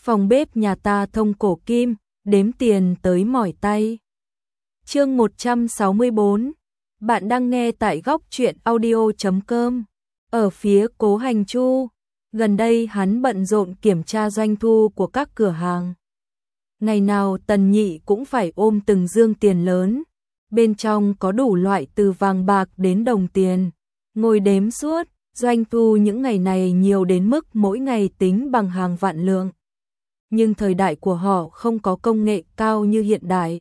Phòng bếp nhà ta thông cổ kim, đếm tiền tới mỏi tay. Chương 164. Bạn đang nghe tại góc truyện audio.com. Ở phía Cố Hành Chu, gần đây hắn bận rộn kiểm tra doanh thu của các cửa hàng. Ngày nào Tần Nhị cũng phải ôm từng dương tiền lớn, bên trong có đủ loại từ vàng bạc đến đồng tiền, ngồi đếm suốt. Doanh thu những ngày này nhiều đến mức mỗi ngày tính bằng hàng vạn lượng. Nhưng thời đại của họ không có công nghệ cao như hiện đại.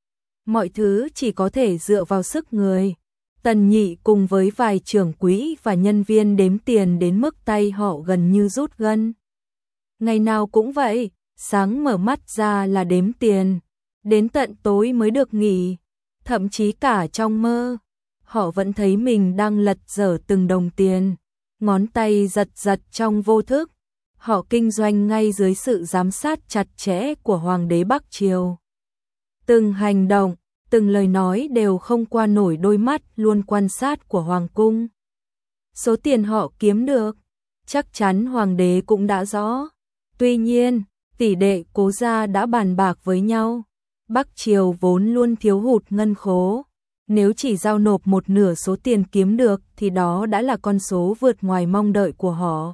Mọi thứ chỉ có thể dựa vào sức người. Tần Nhị cùng với vài trưởng quỹ và nhân viên đếm tiền đến mức tay họ gần như rút gân. Ngày nào cũng vậy, sáng mở mắt ra là đếm tiền, đến tận tối mới được nghỉ. Thậm chí cả trong mơ, họ vẫn thấy mình đang lật dở từng đồng tiền, ngón tay giật giật trong vô thức. Họ kinh doanh ngay dưới sự giám sát chặt chẽ của Hoàng đế Bắc Triều. Từng hành động, từng lời nói đều không qua nổi đôi mắt luôn quan sát của Hoàng cung. Số tiền họ kiếm được, chắc chắn Hoàng đế cũng đã rõ. Tuy nhiên, tỷ đệ Cố gia đã bàn bạc với nhau. Bắc Triều vốn luôn thiếu hụt ngân khố. Nếu chỉ giao nộp một nửa số tiền kiếm được thì đó đã là con số vượt ngoài mong đợi của họ.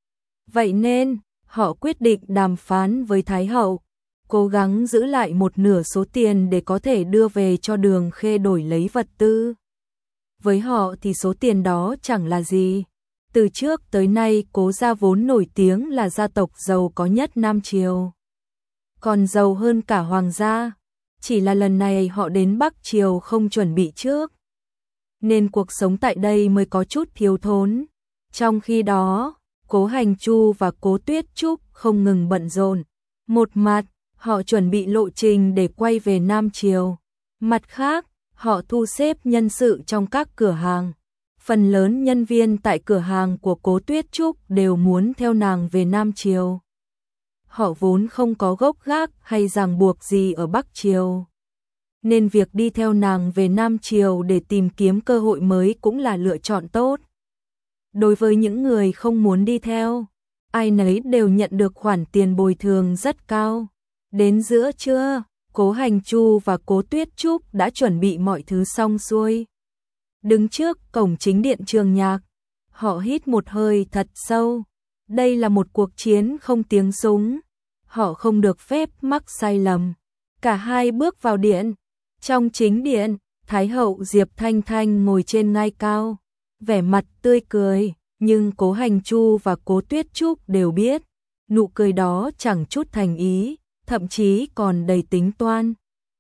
Vậy nên, họ quyết định đàm phán với Thái hậu, cố gắng giữ lại một nửa số tiền để có thể đưa về cho Đường Khê đổi lấy vật tư. Với họ thì số tiền đó chẳng là gì. Từ trước tới nay Cố gia vốn nổi tiếng là gia tộc giàu có nhất Nam Triều. Còn giàu hơn cả Hoàng gia. Chỉ là lần này họ đến Bắc Triều không chuẩn bị trước, nên cuộc sống tại đây mới có chút thiếu thốn. Trong khi đó, Cố Hành Chu và Cố Tuyết Trúc không ngừng bận rộn. Một mặt, họ chuẩn bị lộ trình để quay về Nam Triều. Mặt khác, họ thu xếp nhân sự trong các cửa hàng. Phần lớn nhân viên tại cửa hàng của Cố Tuyết Trúc đều muốn theo nàng về Nam Triều. Họ vốn không có gốc gác hay ràng buộc gì ở Bắc Triều, nên việc đi theo nàng về Nam Triều để tìm kiếm cơ hội mới cũng là lựa chọn tốt. Đối với những người không muốn đi theo, ai nấy đều nhận được khoản tiền bồi thường rất cao. Đến giữa trưa, Cố Hành Chu và Cố Tuyết Trúc đã chuẩn bị mọi thứ xong xuôi. Đứng trước cổng chính điện Trường Nhạc, họ hít một hơi thật sâu. Đây là một cuộc chiến không tiếng súng. Họ không được phép mắc sai lầm. Cả hai bước vào điện. Trong chính điện, Thái hậu Diệp Thanh Thanh ngồi trên ngai cao, vẻ mặt tươi cười, nhưng Cố Hành Chu và Cố Tuyết Trúc đều biết, nụ cười đó chẳng chút thành ý, thậm chí còn đầy tính toan.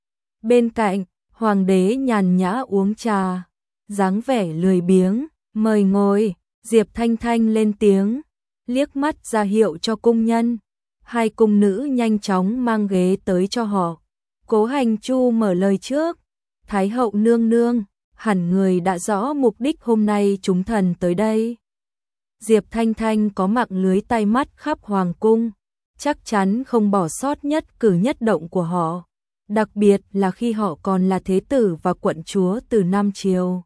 Bên cạnh, Hoàng đế nhàn nhã uống trà, dáng vẻ lười biếng, mời ngồi. Diệp Thanh Thanh lên tiếng, liếc mắt ra hiệu cho cung nhân. Hai cung nữ nhanh chóng mang ghế tới cho họ. Cố Hành Chu mở lời trước. Thái hậu nương nương, hẳn người đã rõ mục đích hôm nay chúng thần tới đây. Diệp Thanh Thanh có mạng lưới tai mắt khắp hoàng cung, chắc chắn không bỏ sót nhất cử nhất động của họ, đặc biệt là khi họ còn là thế tử và quận chúa từ Nam Triều.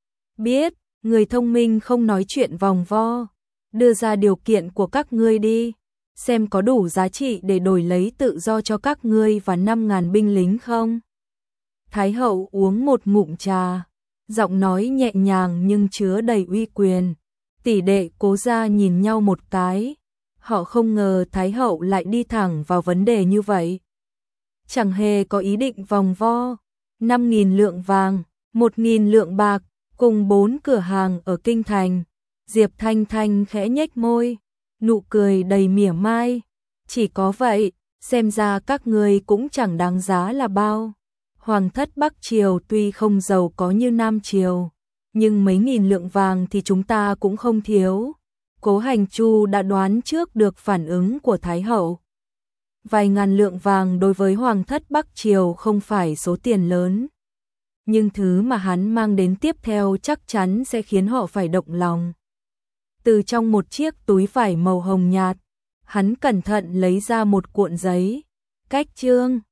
Biết, người thông minh không nói chuyện vòng vo, đưa ra điều kiện của các ngươi đi, xem có đủ giá trị để đổi lấy tự do cho các ngươi và 5.000 binh lính không? Thái hậu uống một ngụm trà, giọng nói nhẹ nhàng nhưng chứa đầy uy quyền. Tỷ đệ Cố gia nhìn nhau một cái, họ không ngờ Thái hậu lại đi thẳng vào vấn đề như vậy. Chẳng hề có ý định vòng vo. 5.000 lượng vàng, 1.000 lượng bạc, cùng 4 cửa hàng ở kinh thành. Diệp Thanh Thanh khẽ nhếch môi, nụ cười đầy mỉa mai. Chỉ có vậy, xem ra các ngươi cũng chẳng đáng giá là bao. Hoàng thất Bắc Triều tuy không giàu có như Nam Triều, nhưng mấy nghìn lượng vàng thì chúng ta cũng không thiếu. Cố Hành Chu đã đoán trước được phản ứng của Thái hậu. Vài ngàn lượng vàng đối với Hoàng thất Bắc Triều không phải số tiền lớn, nhưng thứ mà hắn mang đến tiếp theo chắc chắn sẽ khiến họ phải động lòng. Từ trong một chiếc túi vải màu hồng nhạt, hắn cẩn thận lấy ra một cuộn giấy, cách chương.